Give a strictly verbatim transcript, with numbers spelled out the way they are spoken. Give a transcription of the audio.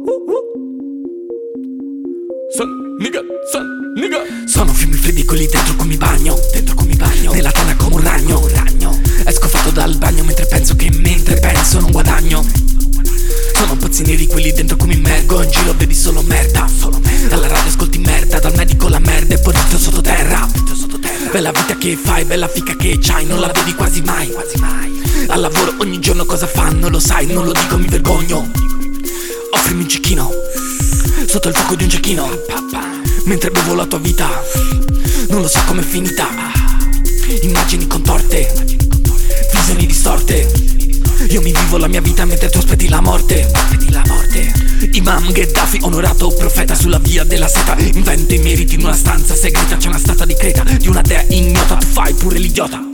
Son, nigga, son, nigga. Sono fiumi freddi quelli dentro cui mi bagno, dentro cui mi bagno, nella tana come un ragno, un ragno. Esco fatto dal bagno mentre penso che mentre penso non guadagno. Sono pazzi neri quelli dentro cui mi immergo, in giro vedi solo merda, solo merda. Alla radio ascolti merda, dal medico la merda e poi ritto sottoterra. Bella vita che fai, bella fica che c'hai, non la vedi quasi mai, quasi mai. Al lavoro ogni giorno cosa fanno, lo sai, non lo dico, mi vergogno. Offrimi un cecchino sotto il fuoco di un cecchino, mentre bevo la tua vita, non lo so com'è finita. Immagini contorte, visioni distorte. Io mi vivo la mia vita mentre tu aspetti la morte, aspetti la morte. Imam Gheddafi, onorato profeta sulla via della seta. Inventa i meriti in una stanza segreta, c'è una statua di Creta di una dea ignota, tu fai pure l'idiota.